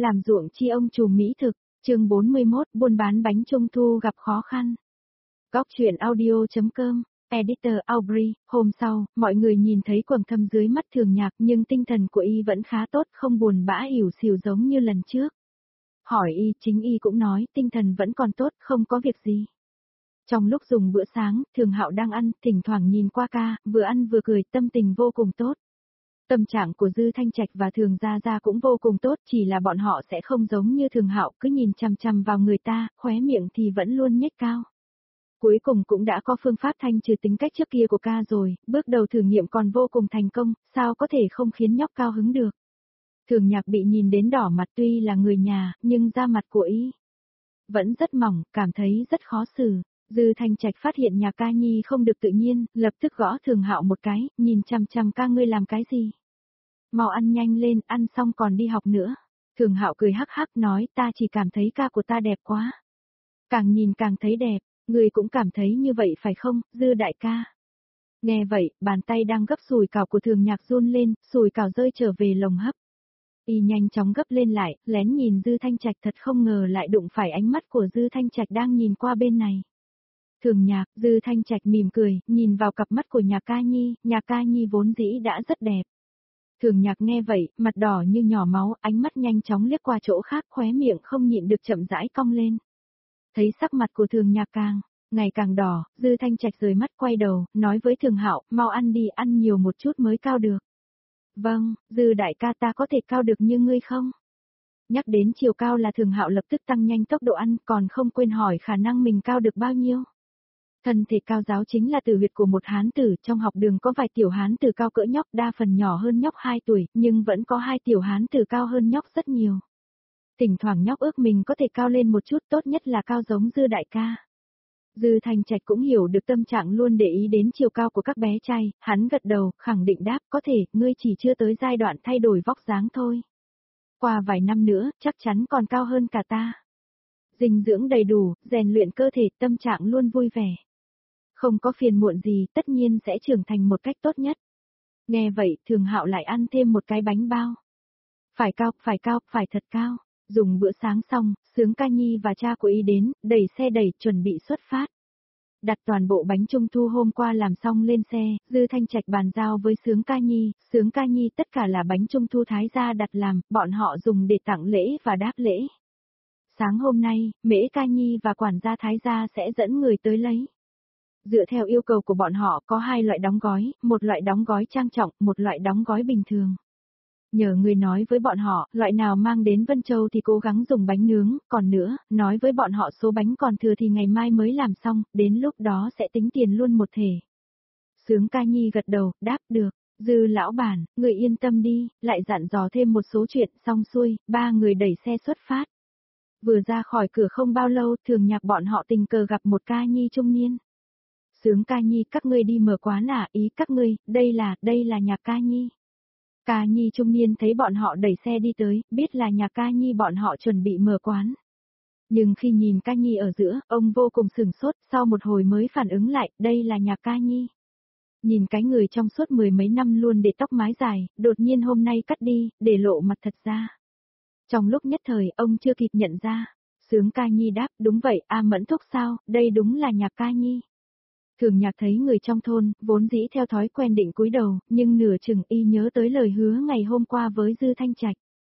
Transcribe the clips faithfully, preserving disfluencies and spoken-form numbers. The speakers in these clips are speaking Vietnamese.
làm ruộng chi ông trùm mỹ thực, chương bốn mươi mốt, buôn bán bánh trung thu gặp khó khăn. Góc truyện audio.com, Editor Aubrey. Hôm sau, mọi người nhìn thấy quầng thâm dưới mắt Thường Nhạc nhưng tinh thần của y vẫn khá tốt, không buồn bã ỉu xìu giống như lần trước. Hỏi y, chính y cũng nói tinh thần vẫn còn tốt, không có việc gì. Trong lúc dùng bữa sáng, Thường Hạo đang ăn, thỉnh thoảng nhìn qua ca, vừa ăn vừa cười, tâm tình vô cùng tốt. Tâm trạng của Dư Thanh Trạch và Thường Gia Gia cũng vô cùng tốt, chỉ là bọn họ sẽ không giống như Thường Hạo cứ nhìn chằm chằm vào người ta, khóe miệng thì vẫn luôn nhếch cao. Cuối cùng cũng đã có phương pháp thanh trừ tính cách trước kia của ca rồi, bước đầu thử nghiệm còn vô cùng thành công, sao có thể không khiến nhóc cao hứng được. Thường Nhạc bị nhìn đến đỏ mặt, tuy là người nhà, nhưng da mặt của y vẫn rất mỏng, cảm thấy rất khó xử. Dư Thanh Trạch phát hiện nhà ca nhi không được tự nhiên, lập tức gõ Thường Hạo một cái, nhìn chằm chằm ca ngươi làm cái gì. Mau ăn nhanh lên, ăn xong còn đi học nữa. Thường Hạo cười hắc hắc nói, ta chỉ cảm thấy ca của ta đẹp quá. Càng nhìn càng thấy đẹp, người cũng cảm thấy như vậy phải không, Dư đại ca. Nghe vậy, bàn tay đang gấp sùi cảo của Thường Nhạc run lên, sùi cảo rơi trở về lồng hấp. Y nhanh chóng gấp lên lại, lén nhìn Dư Thanh Trạch, thật không ngờ lại đụng phải ánh mắt của Dư Thanh Trạch đang nhìn qua bên này. Thường Nhạc, Dư Thanh Trạch mỉm cười, nhìn vào cặp mắt của nhà ca nhi, nhà ca nhi vốn dĩ đã rất đẹp. Thường Nhạc nghe vậy, mặt đỏ như nhỏ máu, ánh mắt nhanh chóng liếc qua chỗ khác, khóe miệng không nhịn được chậm rãi cong lên. Thấy sắc mặt của Thường Nhạc càng ngày càng đỏ, Dư Thanh Trạch rời mắt quay đầu, nói với Thường Hạo, mau ăn đi, ăn nhiều một chút mới cao được. Vâng, Dư đại ca, ta có thể cao được như ngươi không? Nhắc đến chiều cao là Thường Hạo lập tức tăng nhanh tốc độ ăn, còn không quên hỏi khả năng mình cao được bao nhiêu. Thân thể cao giáo chính là tử huyệt của một hán tử, trong học đường có vài tiểu hán tử cao cỡ nhóc, đa phần nhỏ hơn nhóc hai tuổi, nhưng vẫn có hai tiểu hán tử cao hơn nhóc rất nhiều. Thỉnh thoảng nhóc ước mình có thể cao lên một chút, tốt nhất là cao giống Dư đại ca. Dư Thanh Trạch cũng hiểu được tâm trạng luôn để ý đến chiều cao của các bé trai, hắn gật đầu, khẳng định đáp, có thể, ngươi chỉ chưa tới giai đoạn thay đổi vóc dáng thôi. Qua vài năm nữa, chắc chắn còn cao hơn cả ta. Dinh dưỡng đầy đủ, rèn luyện cơ thể, tâm trạng luôn vui vẻ. Không có phiền muộn gì, tất nhiên sẽ trưởng thành một cách tốt nhất. Nghe vậy, Thường Hạo lại ăn thêm một cái bánh bao. Phải cao, phải cao, phải thật cao. Dùng bữa sáng xong, Sướng ca nhi và cha của y đến, đẩy xe đẩy, chuẩn bị xuất phát. Đặt toàn bộ bánh trung thu hôm qua làm xong lên xe, Dư Thanh Trạch bàn giao với Sướng ca nhi, Sướng ca nhi tất cả là bánh trung thu Thái gia đặt làm, bọn họ dùng để tặng lễ và đáp lễ. Sáng hôm nay, Mễ ca nhi và quản gia Thái gia sẽ dẫn người tới lấy. Dựa theo yêu cầu của bọn họ có hai loại đóng gói, một loại đóng gói trang trọng, một loại đóng gói bình thường. Nhờ người nói với bọn họ, loại nào mang đến Vân Châu thì cố gắng dùng bánh nướng, còn nữa, nói với bọn họ số bánh còn thừa thì ngày mai mới làm xong, đến lúc đó sẽ tính tiền luôn một thể. Sướng ca nhi gật đầu, đáp được, Dư lão bản, người yên tâm đi, lại dặn dò thêm một số chuyện, xong xuôi, ba người đẩy xe xuất phát. Vừa ra khỏi cửa không bao lâu, Thường Nhạc bọn họ tình cờ gặp một ca nhi trung niên. Sướng ca nhi, các ngươi đi mở quán à, ý các ngươi, đây là, đây là nhà ca nhi. Ca nhi trung niên thấy bọn họ đẩy xe đi tới, biết là nhà ca nhi bọn họ chuẩn bị mở quán. Nhưng khi nhìn ca nhi ở giữa, ông vô cùng sửng sốt, sau một hồi mới phản ứng lại, đây là nhà ca nhi. Nhìn cái người trong suốt mười mấy năm luôn để tóc mái dài, đột nhiên hôm nay cắt đi, để lộ mặt thật ra. Trong lúc nhất thời, ông chưa kịp nhận ra. Sướng ca nhi đáp, đúng vậy, A Mẫn thúc sao, đây đúng là nhà ca nhi. Thường Nhạc thấy người trong thôn, vốn dĩ theo thói quen định cúi đầu, nhưng nửa chừng y nhớ tới lời hứa ngày hôm qua với Dư Thanh Trạch.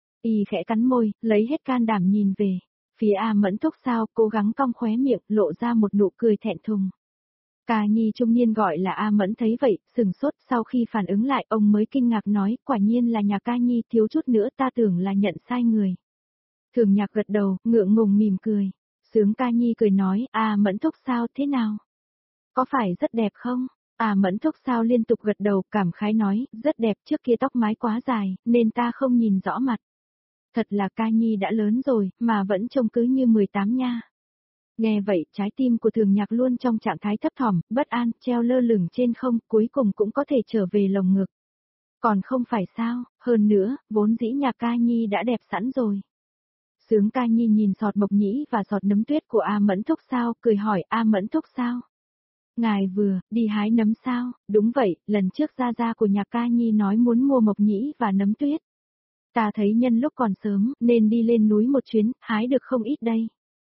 Y khẽ cắn môi, lấy hết can đảm nhìn về. Phía A Mẫn thúc sao, cố gắng cong khóe miệng, lộ ra một nụ cười thẹn thùng. Ca nhi trung niên gọi là A Mẫn thấy vậy, sừng sốt, sau khi phản ứng lại, ông mới kinh ngạc nói, quả nhiên là nhà ca nhi, thiếu chút nữa ta tưởng là nhận sai người. Thường Nhạc gật đầu, ngượng ngùng mỉm cười. Sướng ca nhi cười nói, A Mẫn thúc sao, thế nào? Có phải rất đẹp không? À Mẫn thúc sao liên tục gật đầu, cảm khái nói, rất đẹp, trước kia tóc mái quá dài, nên ta không nhìn rõ mặt. Thật là ca nhi đã lớn rồi, mà vẫn trông cứ như mười tám nha. Nghe vậy, trái tim của Thường Nhạc luôn trong trạng thái thấp thỏm, bất an, treo lơ lửng trên không, cuối cùng cũng có thể trở về lồng ngực. Còn không phải sao, hơn nữa, vốn dĩ nhà ca nhi đã đẹp sẵn rồi. Sướng ca nhi nhìn sọt mộc nhĩ và sọt nấm tuyết của A Mẫn thúc sao, cười hỏi A Mẫn thúc sao? Ngài vừa, đi hái nấm sao? Đúng vậy, lần trước gia gia của nhà ca nhi nói muốn mua mộc nhĩ và nấm tuyết. Ta thấy nhân lúc còn sớm, nên đi lên núi một chuyến, hái được không ít đây.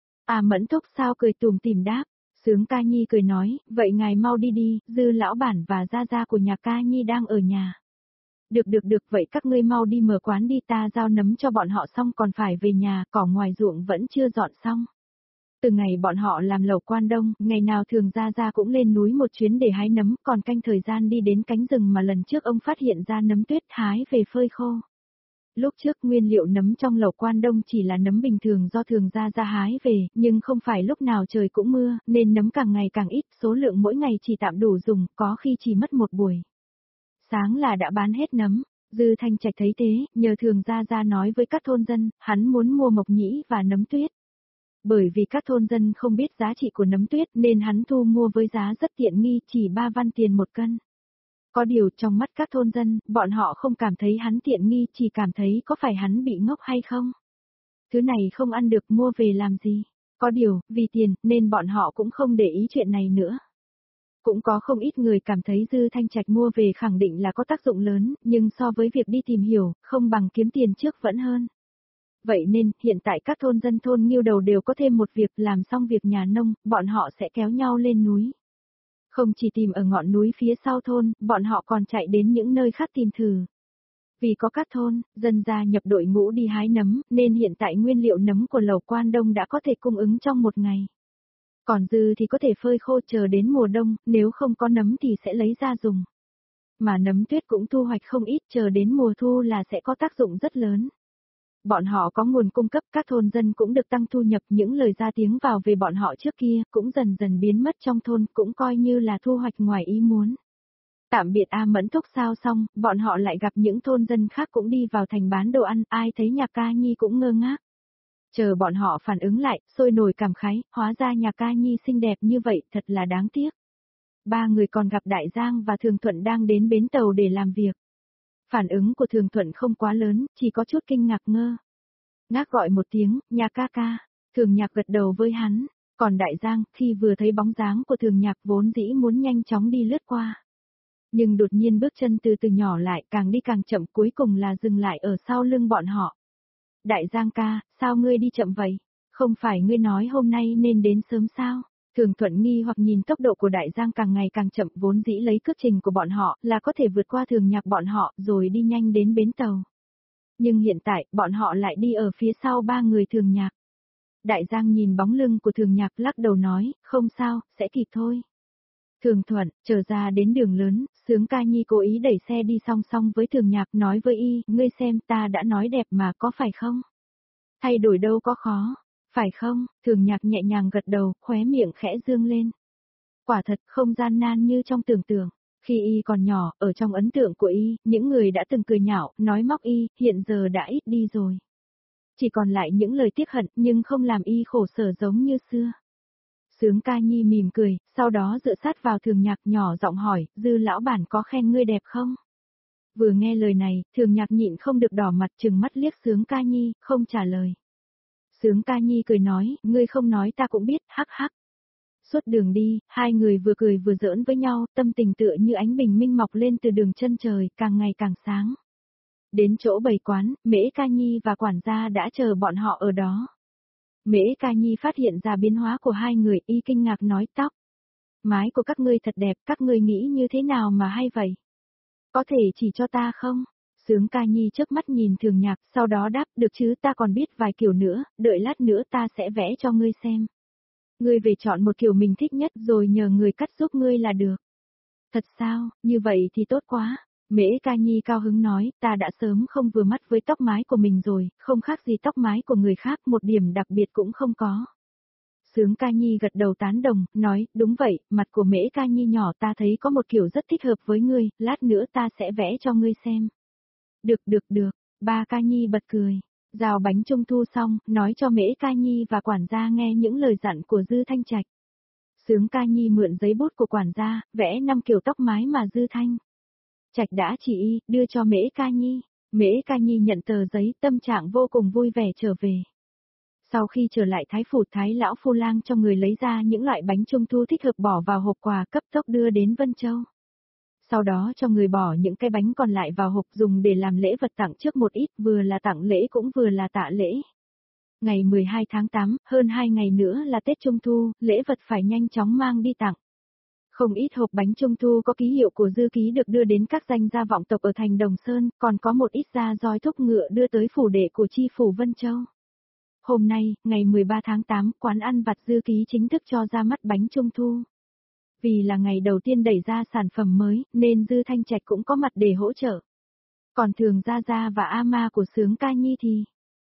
À Mẫn Thúc sao cười tủm tỉm đáp. Sướng Ca Nhi cười nói, vậy ngài mau đi đi, Dư lão bản và gia gia của nhà Ca Nhi đang ở nhà. Được được được, vậy các ngươi mau đi mở quán đi, ta giao nấm cho bọn họ xong còn phải về nhà, cỏ ngoài ruộng vẫn chưa dọn xong. Từ ngày bọn họ làm lẩu quan đông, ngày nào thường gia gia cũng lên núi một chuyến để hái nấm, còn canh thời gian đi đến cánh rừng mà lần trước ông phát hiện ra nấm tuyết hái về phơi khô. Lúc trước nguyên liệu nấm trong lẩu quan đông chỉ là nấm bình thường do thường gia gia hái về, nhưng không phải lúc nào trời cũng mưa, nên nấm càng ngày càng ít, số lượng mỗi ngày chỉ tạm đủ dùng, có khi chỉ mất một buổi. Sáng là đã bán hết nấm. Dư Thanh Trạch thấy thế, nhờ thường gia gia nói với các thôn dân, hắn muốn mua mộc nhĩ và nấm tuyết. Bởi vì các thôn dân không biết giá trị của nấm tuyết nên hắn thu mua với giá rất tiện nghi, chỉ ba văn tiền một cân. Có điều trong mắt các thôn dân, bọn họ không cảm thấy hắn tiện nghi, chỉ cảm thấy có phải hắn bị ngốc hay không. Thứ này không ăn được mua về làm gì. Có điều, vì tiền, nên bọn họ cũng không để ý chuyện này nữa. Cũng có không ít người cảm thấy Dư Thanh Trạch mua về khẳng định là có tác dụng lớn, nhưng so với việc đi tìm hiểu, không bằng kiếm tiền trước vẫn hơn. Vậy nên, hiện tại các thôn dân thôn Nghiêu Đầu đều có thêm một việc, làm xong việc nhà nông, bọn họ sẽ kéo nhau lên núi. Không chỉ tìm ở ngọn núi phía sau thôn, bọn họ còn chạy đến những nơi khác tìm thử. Vì có các thôn, dân gia nhập đội ngũ đi hái nấm, nên hiện tại nguyên liệu nấm của lẩu quan đông đã có thể cung ứng trong một ngày. Còn dư thì có thể phơi khô chờ đến mùa đông, nếu không có nấm thì sẽ lấy ra dùng. Mà nấm tuyết cũng thu hoạch không ít, chờ đến mùa thu là sẽ có tác dụng rất lớn. Bọn họ có nguồn cung cấp, các thôn dân cũng được tăng thu nhập, những lời ra tiếng vào về bọn họ trước kia cũng dần dần biến mất trong thôn, cũng coi như là thu hoạch ngoài ý muốn. Tạm biệt A Mẫn Thúc sao xong, bọn họ lại gặp những thôn dân khác cũng đi vào thành bán đồ ăn, ai thấy nhà Ca Nhi cũng ngơ ngác. Chờ bọn họ phản ứng lại, sôi nổi cảm khái, hóa ra nhà Ca Nhi xinh đẹp như vậy, thật là đáng tiếc. Ba người còn gặp Đại Giang và Thường Thuận đang đến bến tàu để làm việc. Phản ứng của Thường Thuận không quá lớn, chỉ có chút kinh ngạc ngơ. Ngác gọi một tiếng, nhà ca ca, Thường Nhạc gật đầu với hắn, còn Đại Giang, khi vừa thấy bóng dáng của Thường Nhạc vốn dĩ muốn nhanh chóng đi lướt qua. Nhưng đột nhiên bước chân từ từ nhỏ lại, càng đi càng chậm, cuối cùng là dừng lại ở sau lưng bọn họ. Đại Giang ca, sao ngươi đi chậm vậy? Không phải ngươi nói hôm nay nên đến sớm sao? Thường Thuận nghi hoặc nhìn tốc độ của Đại Giang càng ngày càng chậm, vốn dĩ lấy cước trình của bọn họ là có thể vượt qua Thường Nhạc bọn họ rồi đi nhanh đến bến tàu. Nhưng hiện tại, bọn họ lại đi ở phía sau ba người Thường Nhạc. Đại Giang nhìn bóng lưng của Thường Nhạc lắc đầu nói, không sao, sẽ kịp thôi. Thường Thuận, trở ra đến đường lớn, Sướng Ca Nhi cố ý đẩy xe đi song song với Thường Nhạc, nói với y, ngươi xem ta đã nói đẹp mà có phải không? Thay đổi đâu có khó, phải không? Thường Nhạc nhẹ nhàng gật đầu, khóe miệng khẽ dương lên. Quả thật không gian nan như trong tưởng tượng. Khi y còn nhỏ, ở trong ấn tượng của y, những người đã từng cười nhạo, nói móc y, hiện giờ đã ít đi rồi. Chỉ còn lại những lời tiếc hận, nhưng không làm y khổ sở giống như xưa. Sướng Ca Nhi mỉm cười, sau đó dựa sát vào Thường Nhạc nhỏ giọng hỏi, Dư lão bản có khen ngươi đẹp không? Vừa nghe lời này, Thường Nhạc nhịn không được đỏ mặt, trừng mắt liếc Sướng Ca Nhi, không trả lời. Sướng Ca Nhi cười nói, ngươi không nói ta cũng biết, hắc hắc. Suốt đường đi, hai người vừa cười vừa giỡn với nhau, tâm tình tựa như ánh bình minh mọc lên từ đường chân trời, càng ngày càng sáng. Đến chỗ bày quán, Mễ Ca Nhi và quản gia đã chờ bọn họ ở đó. Mễ Ca Nhi phát hiện ra biến hóa của hai người, y kinh ngạc nói, tóc. Mái của các ngươi thật đẹp, các ngươi nghĩ như thế nào mà hay vậy? Có thể chỉ cho ta không? Sướng Ca Nhi trước mắt nhìn Thường Nhạc, sau đó đáp, được chứ, ta còn biết vài kiểu nữa, đợi lát nữa ta sẽ vẽ cho ngươi xem. Ngươi về chọn một kiểu mình thích nhất rồi nhờ người cắt giúp ngươi là được. Thật sao, như vậy thì tốt quá. Mễ Ca Nhi cao hứng nói, ta đã sớm không vừa mắt với tóc mái của mình rồi, không khác gì tóc mái của người khác, một điểm đặc biệt cũng không có. Sướng Ca Nhi gật đầu tán đồng, nói, đúng vậy, mặt của Mễ Ca Nhi nhỏ ta thấy có một kiểu rất thích hợp với ngươi, lát nữa ta sẽ vẽ cho ngươi xem. Được được được, ba Ca Nhi bật cười. Rào bánh trung thu xong, nói cho Mễ Ca Nhi và quản gia nghe những lời dặn của Dư Thanh Trạch. Sướng Ca Nhi mượn giấy bút của quản gia, vẽ năm kiểu tóc mái mà Dư Thanh Trạch đã chỉ y, đưa cho Mễ Ca Nhi. Mễ Ca Nhi nhận tờ giấy, tâm trạng vô cùng vui vẻ trở về. Sau khi trở lại Thái Phủ, Thái lão phu lang cho người lấy ra những loại bánh trung thu thích hợp bỏ vào hộp quà, cấp tốc đưa đến Vân Châu. Sau đó cho người bỏ những cái bánh còn lại vào hộp dùng để làm lễ vật tặng trước một ít, vừa là tặng lễ cũng vừa là tạ lễ. Ngày mười hai tháng tám, hơn hai ngày nữa là Tết Trung Thu, lễ vật phải nhanh chóng mang đi tặng. Không ít hộp bánh Trung Thu có ký hiệu của Dư Ký được đưa đến các danh gia vọng tộc ở thành Đồng Sơn, còn có một ít gia roi thúc ngựa đưa tới phủ đệ của chi phủ Vân Châu. Hôm nay, ngày mười ba tháng tám, quán ăn vặt Dư Ký chính thức cho ra mắt bánh Trung Thu. Vì là ngày đầu tiên đẩy ra sản phẩm mới, nên Dư Thanh Trạch cũng có mặt để hỗ trợ. Còn Thường Gia Gia và Ama của Sướng Ca Nhi thì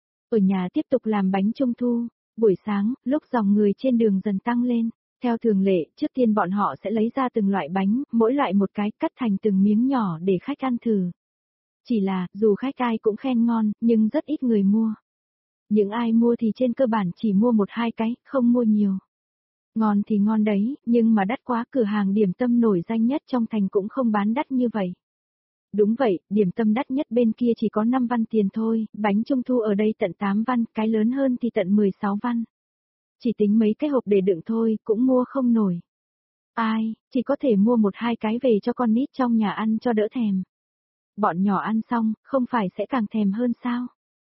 ở nhà tiếp tục làm bánh Trung Thu. Buổi sáng, lúc dòng người trên đường dần tăng lên, theo thường lệ, trước tiên bọn họ sẽ lấy ra từng loại bánh, mỗi loại một cái, cắt thành từng miếng nhỏ để khách ăn thử. Chỉ là, dù khách ai cũng khen ngon, nhưng rất ít người mua. Những ai mua thì trên cơ bản chỉ mua một hai cái, không mua nhiều. Ngon thì ngon đấy, nhưng mà đắt quá, cửa hàng điểm tâm nổi danh nhất trong thành cũng không bán đắt như vậy. Đúng vậy, điểm tâm đắt nhất bên kia chỉ có năm văn tiền thôi, bánh Trung Thu ở đây tận tám văn, cái lớn hơn thì tận mười sáu văn. Chỉ tính mấy cái hộp để đựng thôi, cũng mua không nổi. Ai, chỉ có thể mua một hai cái về cho con nít trong nhà ăn cho đỡ thèm. Bọn nhỏ ăn xong, không phải sẽ càng thèm hơn sao?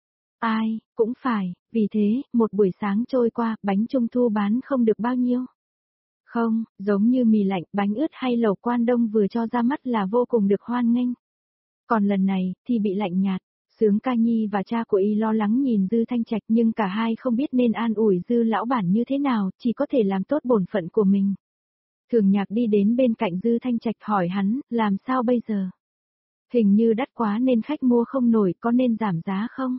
Ai, cũng phải, vì thế, một buổi sáng trôi qua, bánh Trung Thu bán không được bao nhiêu. Không, giống như mì lạnh, bánh ướt hay lẩu Quan Đông vừa cho ra mắt là vô cùng được hoan nghênh. Còn lần này, thì bị lạnh nhạt. Sướng Ca Nhi và cha của y lo lắng nhìn Dư Thanh Trạch nhưng cả hai không biết nên an ủi Dư lão bản như thế nào, chỉ có thể làm tốt bổn phận của mình. Thường Nhạc đi đến bên cạnh Dư Thanh Trạch hỏi hắn, làm sao bây giờ? Hình như đắt quá nên khách mua không nổi, có nên giảm giá không?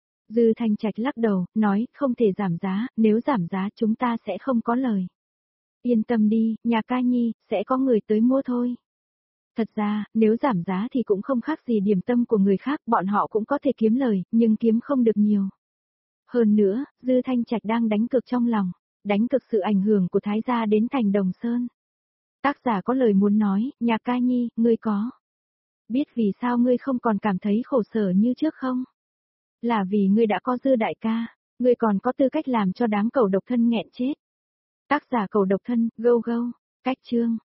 Dư Thanh Trạch lắc đầu, nói, không thể giảm giá, nếu giảm giá chúng ta sẽ không có lời. Yên tâm đi, nhà Ca Nhi, sẽ có người tới mua thôi. Thật ra, nếu giảm giá thì cũng không khác gì điểm tâm của người khác, bọn họ cũng có thể kiếm lời, nhưng kiếm không được nhiều. Hơn nữa, Dư Thanh Trạch đang đánh cược trong lòng, đánh cược sự ảnh hưởng của Thái gia đến thành Đồng Sơn. Tác giả có lời muốn nói, nhà Ca Nhi, ngươi có biết vì sao ngươi không còn cảm thấy khổ sở như trước không? Là vì ngươi đã có Dư đại ca, ngươi còn có tư cách làm cho đám cẩu độc thân nghẹn chết. Tác giả cẩu độc thân, go go, cách chương.